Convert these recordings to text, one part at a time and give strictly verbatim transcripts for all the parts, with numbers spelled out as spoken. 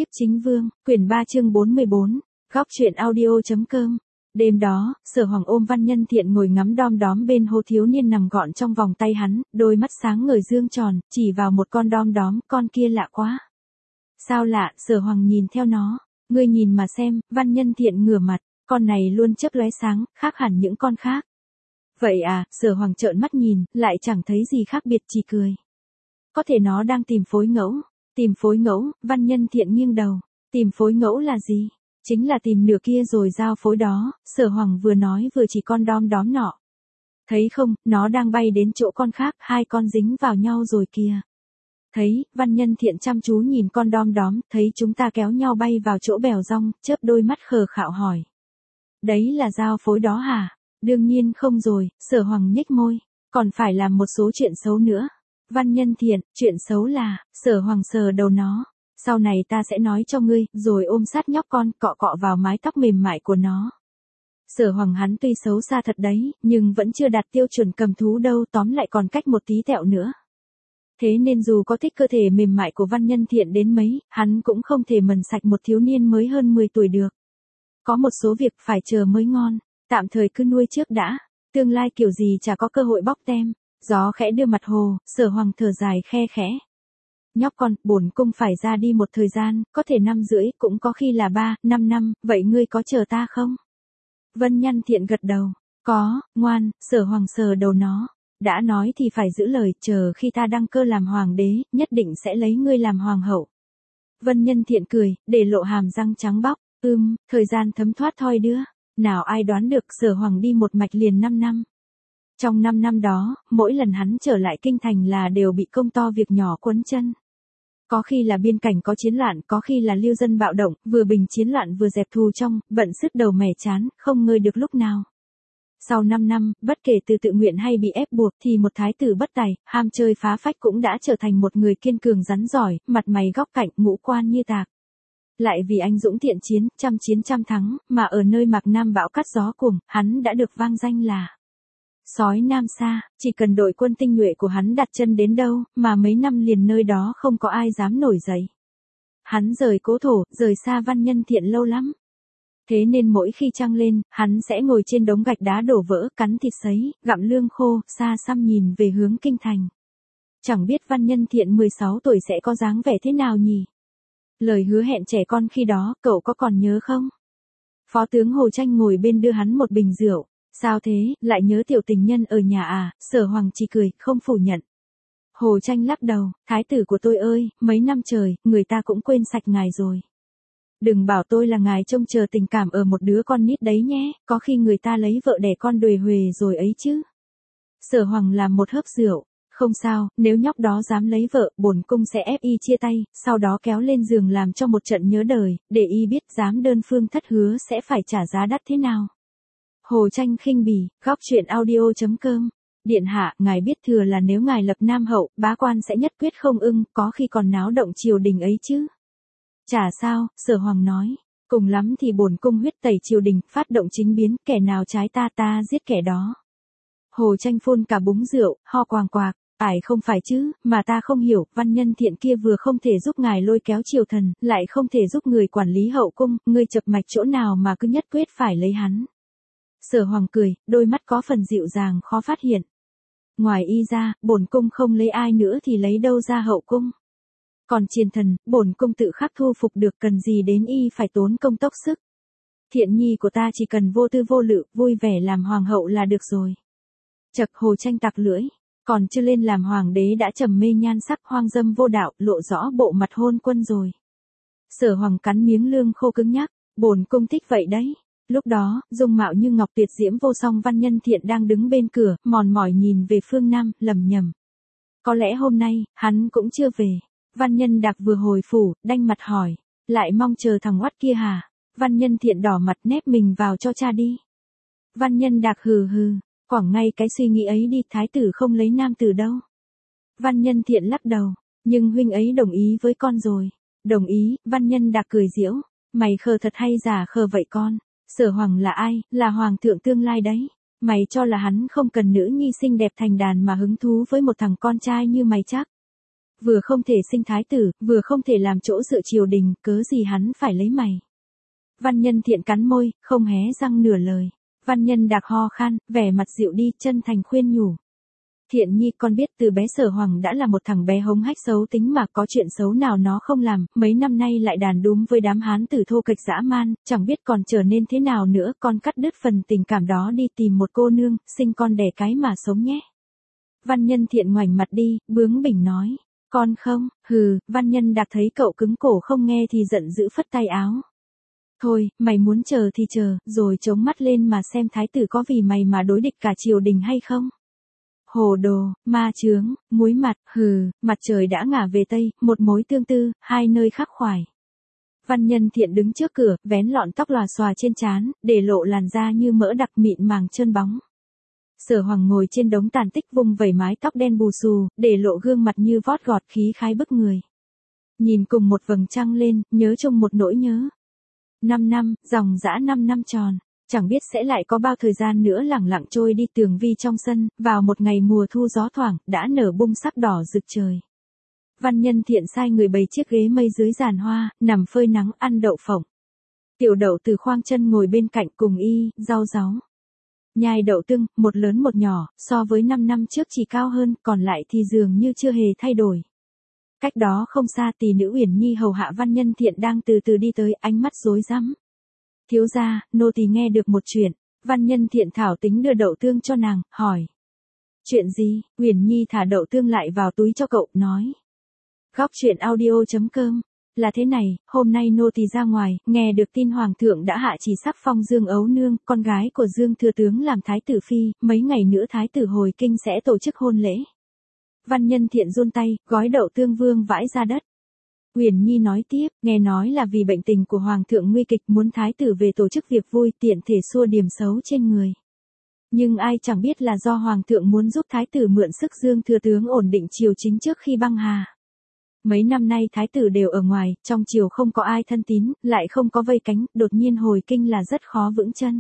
Nhiếp Chính Vương, quyển ba chương bốn mươi bốn, góc truyện audio.com. Đêm đó, Sở Hoàng ôm Văn Nhân Thiện ngồi ngắm đom đóm bên hồ thiếu niên nằm gọn trong vòng tay hắn, đôi mắt sáng ngời dương tròn, chỉ vào một con đom đóm, con kia lạ quá. Sao lạ? Sở Hoàng nhìn theo nó, ngươi nhìn mà xem. Văn Nhân Thiện ngửa mặt, con này luôn chớp lóe sáng, khác hẳn những con khác. Vậy à? Sở Hoàng trợn mắt nhìn, lại chẳng thấy gì khác biệt, chỉ cười. Có thể nó đang tìm phối ngẫu. Tìm phối ngẫu? Văn Nhân Thiện nghiêng đầu. Tìm phối ngẫu là gì? Chính là tìm nửa kia rồi giao phối đó. Sở Hoàng vừa nói vừa chỉ con đom đóm nọ. Thấy không, nó đang bay đến chỗ con khác, hai con dính vào nhau rồi kìa. Thấy. Văn Nhân Thiện chăm chú nhìn con đom đóm, thấy chúng ta kéo nhau bay vào chỗ bèo rong, chớp đôi mắt khờ khạo hỏi. Đấy là giao phối đó hả? Đương nhiên không rồi. Sở Hoàng nhếch môi. Còn phải làm một số chuyện xấu nữa. Văn Nhân Thiện, chuyện xấu là? Sở Hoàng sờ đầu nó. Sau này ta sẽ nói cho ngươi, rồi ôm sát nhóc con, cọ cọ vào mái tóc mềm mại của nó. Sở Hoàng hắn tuy xấu xa thật đấy, nhưng vẫn chưa đạt tiêu chuẩn cầm thú đâu, tóm lại còn cách một tí tẹo nữa. Thế nên dù có thích cơ thể mềm mại của Văn Nhân Thiện đến mấy, hắn cũng không thể mần sạch một thiếu niên mới hơn mười tuổi được. Có một số việc phải chờ mới ngon, tạm thời cứ nuôi trước đã, tương lai kiểu gì chả có cơ hội bóc tem. Gió khẽ đưa mặt hồ, Sở Hoàng thở dài khe khẽ. Nhóc con, bổn cung phải ra đi một thời gian, có thể năm rưỡi, cũng có khi là ba, năm năm, vậy ngươi có chờ ta không? Văn Nhân Thiện gật đầu. Có, ngoan. Sở Hoàng sờ đầu nó. Đã nói thì phải giữ lời, chờ khi ta đăng cơ làm hoàng đế, nhất định sẽ lấy ngươi làm hoàng hậu. Văn Nhân Thiện cười, để lộ hàm răng trắng bóc. Ưm, thời gian thấm thoát thoi đưa. Nào ai đoán được Sở Hoàng đi một mạch liền năm năm. Trong năm năm đó, mỗi lần hắn trở lại kinh thành là đều bị công to việc nhỏ quấn chân. Có khi là biên cảnh có chiến loạn, có khi là lưu dân bạo động, vừa bình chiến loạn vừa dẹp thù trong, bận sứt đầu mẻ chán, không ngơi được lúc nào. Sau năm năm, bất kể từ tự nguyện hay bị ép buộc thì một thái tử bất tài, ham chơi phá phách cũng đã trở thành một người kiên cường rắn giỏi, mặt mày góc cạnh, ngũ quan như tạc. Lại vì anh dũng thiện chiến, trăm chiến trăm thắng, mà ở nơi Mạc Nam bão cắt gió cuồng, hắn đã được vang danh là sói Nam Sa. Chỉ cần đội quân tinh nhuệ của hắn đặt chân đến đâu, mà mấy năm liền nơi đó không có ai dám nổi dậy. Hắn rời cố thổ, rời xa Văn Nhân Thiện lâu lắm. Thế nên mỗi khi trăng lên, hắn sẽ ngồi trên đống gạch đá đổ vỡ, cắn thịt sấy, gặm lương khô, xa xăm nhìn về hướng kinh thành. Chẳng biết Văn Nhân Thiện mười sáu tuổi sẽ có dáng vẻ thế nào nhỉ? Lời hứa hẹn trẻ con khi đó, cậu có còn nhớ không? Phó tướng Hồ Tranh ngồi bên đưa hắn một bình rượu. Sao thế, lại nhớ tiểu tình nhân ở nhà à? Sở Hoàng chỉ cười, không phủ nhận. Hồ Tranh lắc đầu, thái tử của tôi ơi, mấy năm trời, người ta cũng quên sạch ngài rồi. Đừng bảo tôi là ngài trông chờ tình cảm ở một đứa con nít đấy nhé, có khi người ta lấy vợ đẻ con đuề huề rồi ấy chứ. Sở Hoàng làm một hớp rượu, không sao, nếu nhóc đó dám lấy vợ, bổn cung sẽ ép y chia tay, sau đó kéo lên giường làm cho một trận nhớ đời, để y biết dám đơn phương thất hứa sẽ phải trả giá đắt thế nào. Hồ Tranh khinh bỉ, góc truyện audio.com. Điện hạ, ngài biết thừa là nếu ngài lập Nam hậu, bá quan sẽ nhất quyết không ưng, có khi còn náo động triều đình ấy chứ. Chả sao, Sở Hoàng nói. Cùng lắm thì bổn cung huyết tẩy triều đình, phát động chính biến, kẻ nào trái ta ta giết kẻ đó. Hồ Tranh phun cả búng rượu, ho quàng quạc. Ải không phải chứ, mà ta không hiểu, Văn Nhân Thiện kia vừa không thể giúp ngài lôi kéo triều thần, lại không thể giúp người quản lý hậu cung, ngươi chập mạch chỗ nào mà cứ nhất quyết phải lấy hắn. Sở Hoàng cười, đôi mắt có phần dịu dàng khó phát hiện. Ngoài y ra, bổn cung không lấy ai nữa thì lấy đâu ra hậu cung. Còn triền thần, bổn cung tự khắc thu phục được, cần gì đến y phải tốn công tốc sức. Thiện nhi của ta chỉ cần vô tư vô lự, vui vẻ làm hoàng hậu là được rồi. Chậc, Hồ Tranh tặc lưỡi, còn chưa lên làm hoàng đế đã trầm mê nhan sắc, hoang dâm vô đạo, lộ rõ bộ mặt hôn quân rồi. Sở Hoàng cắn miếng lương khô cứng nhắc, bổn cung thích vậy đấy. Lúc đó, dung mạo như ngọc tuyệt diễm vô song Văn Nhân Thiện đang đứng bên cửa, mòn mỏi nhìn về phương Nam, lẩm nhẩm. Có lẽ hôm nay, hắn cũng chưa về. Văn Nhân Đạc vừa hồi phủ, đanh mặt hỏi. Lại mong chờ thằng oắt kia hả? Văn Nhân Thiện đỏ mặt nép mình vào cho cha đi. Văn Nhân Đạc hừ hừ, quẳng ngay cái suy nghĩ ấy đi, thái tử không lấy nam tử đâu. Văn Nhân Thiện lắc đầu, nhưng huynh ấy đồng ý với con rồi. Đồng ý, Văn Nhân Đạc cười giễu. Mày khờ thật hay giả khờ vậy con? Sở Hoàng là ai? Là hoàng thượng tương lai đấy. Mày cho là hắn không cần nữ nhi xinh đẹp thành đàn mà hứng thú với một thằng con trai như mày chắc. vừa không thể sinh thái tử, vừa không thể làm chỗ dựa triều đình, cớ gì hắn phải lấy mày. Văn Nhân Thiện cắn môi, không hé răng nửa lời. Văn Nhân Đạc ho khan, vẻ mặt dịu đi, chân thành khuyên nhủ. Thiện nhi, con biết từ bé Sở Hoàng đã là một thằng bé hống hách xấu tính mà, có chuyện xấu nào nó không làm, mấy năm nay lại đàn đúm với đám hán tử thô kệch dã man, chẳng biết còn trở nên thế nào nữa, con cắt đứt phần tình cảm đó đi tìm một cô nương, sinh con đẻ cái mà sống nhé. Văn Nhân Thiện ngoảnh mặt đi, bướng bỉnh nói, con không, hừ. Văn Nhân Đạc thấy cậu cứng cổ không nghe thì giận dữ phất tay áo. Thôi, mày muốn chờ thì chờ, rồi chống mắt lên mà xem thái tử có vì mày mà đối địch cả triều đình hay không. Hồ đồ, ma chướng, muối mặt, hừ. Mặt trời đã ngả về tây, một mối tương tư, hai nơi khắc khoải. Văn Nhân Thiện đứng trước cửa, vén lọn tóc lòa xòa trên trán, để lộ làn da như mỡ đặc mịn màng trơn bóng. Sở Hoàng ngồi trên đống tàn tích vung vẩy mái tóc đen bù xù, để lộ gương mặt như vót gọt khí khái bức người. Nhìn cùng một vầng trăng lên, nhớ chung một nỗi nhớ. Năm năm, dòng dã năm năm tròn, chẳng biết sẽ lại có bao thời gian nữa lẳng lặng trôi đi. Tường vi trong sân, vào một ngày mùa thu gió thoảng, đã nở bung sắc đỏ rực trời. Văn Nhân Thiện sai người bày chiếc ghế mây dưới giàn hoa, nằm phơi nắng ăn đậu phộng. Tiểu Đậu từ khoang chân ngồi bên cạnh cùng y, rau ráu. Nhai đậu tương, một lớn một nhỏ, so với năm năm trước chỉ cao hơn, còn lại thì dường như chưa hề thay đổi. Cách đó không xa, tỷ nữ Uyển Nhi hầu hạ Văn Nhân Thiện đang từ từ đi tới, ánh mắt rối rắm. Thiếu gia, nô tỳ nghe được một chuyện. Văn Nhân Thiện thảo tính đưa đậu tương cho nàng, hỏi. Chuyện gì? Uyển Nhi thả đậu tương lại vào túi cho cậu, nói. Góc truyện audio chấm com. Là thế này, hôm nay nô tỳ ra ngoài, nghe được tin Hoàng thượng đã hạ chỉ sắc phong Dương Ấu Nương, con gái của Dương Thừa Tướng làm Thái tử Phi, mấy ngày nữa Thái tử hồi kinh sẽ tổ chức hôn lễ. Văn Nhân Thiện run tay, gói đậu tương vương vãi ra đất. Uyển Nhi nói tiếp, nghe nói là vì bệnh tình của Hoàng thượng nguy kịch muốn Thái tử về tổ chức việc vui tiện thể xua điểm xấu trên người. Nhưng ai chẳng biết là do Hoàng thượng muốn giúp Thái tử mượn sức Dương Thừa Tướng ổn định triều chính trước khi băng hà. Mấy năm nay Thái tử đều ở ngoài, trong triều không có ai thân tín, lại không có vây cánh, đột nhiên hồi kinh là rất khó vững chân.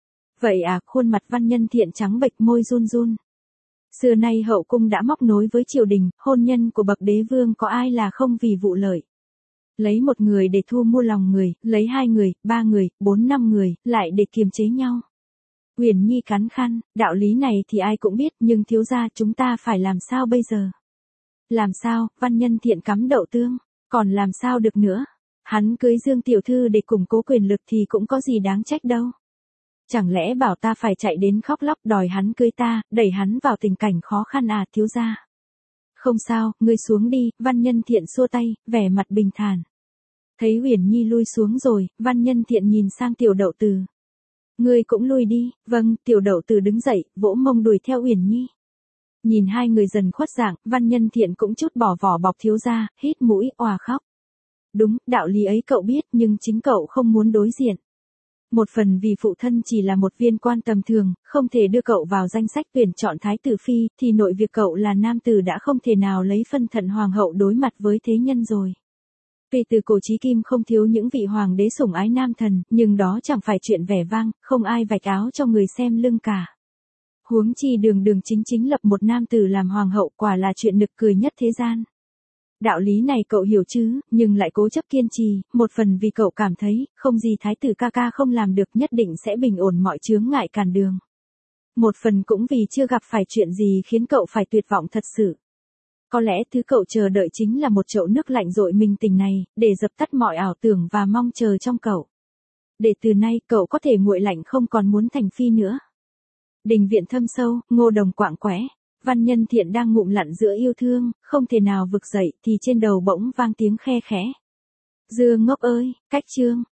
Vậy à, khuôn mặt Văn Nhân Thiện trắng bệch, môi run run. Xưa nay hậu cung đã móc nối với triều đình, hôn nhân của bậc đế vương có ai là không vì vụ lợi. Lấy một người để thu mua lòng người, lấy hai người, ba người, bốn năm người, lại để kiềm chế nhau. Uyển Nhi cắn khăn, đạo lý này thì ai cũng biết, nhưng thiếu gia chúng ta phải làm sao bây giờ? Làm sao? Văn Nhân Thiện cắm đậu tương, còn làm sao được nữa? Hắn cưới Dương tiểu thư để củng cố quyền lực thì cũng có gì đáng trách đâu. Chẳng lẽ bảo ta phải chạy đến khóc lóc đòi hắn cưới ta, đẩy hắn vào tình cảnh khó khăn à thiếu gia? Không sao, ngươi xuống đi. Văn Nhân Thiện xua tay, vẻ mặt bình thản. Thấy Uyển Nhi lui xuống rồi, Văn Nhân Thiện nhìn sang Tiểu Đậu Từ. Ngươi cũng lui đi. Vâng. Tiểu Đậu Từ đứng dậy, vỗ mông đuổi theo Uyển Nhi. Nhìn hai người dần khuất dạng, Văn Nhân Thiện cũng chút bỏ vỏ bọc thiếu gia, hít mũi, òa khóc. Đúng, đạo lý ấy cậu biết, nhưng chính cậu không muốn đối diện. Một phần vì phụ thân chỉ là một viên quan tầm thường, không thể đưa cậu vào danh sách tuyển chọn Thái tử Phi, thì nội việc cậu là nam tử đã không thể nào lấy phân thận hoàng hậu đối mặt với thế nhân rồi. Vì từ cổ chí kim không thiếu những vị hoàng đế sủng ái nam thần, nhưng đó chẳng phải chuyện vẻ vang, không ai vạch áo cho người xem lưng cả. Huống chi Đường Đường chính chính lập một nam tử làm hoàng hậu, quả là chuyện nực cười nhất thế gian. Đạo lý này cậu hiểu chứ, nhưng lại cố chấp kiên trì, một phần vì cậu cảm thấy, không gì Thái tử ca ca không làm được, nhất định sẽ bình ổn mọi chướng ngại cản đường. Một phần cũng vì chưa gặp phải chuyện gì khiến cậu phải tuyệt vọng thật sự. Có lẽ thứ cậu chờ đợi chính là một chậu nước lạnh dội mình tình này, để dập tắt mọi ảo tưởng và mong chờ trong cậu. Để từ nay cậu có thể nguội lạnh không còn muốn thành phi nữa. Đình viện thâm sâu, ngô đồng quạng quẽ. Văn Nhân Thiện đang ngụm lặn giữa yêu thương, không thể nào vực dậy, thì trên đầu bỗng vang tiếng khe khẽ. Dương Ngốc ơi, cách chương.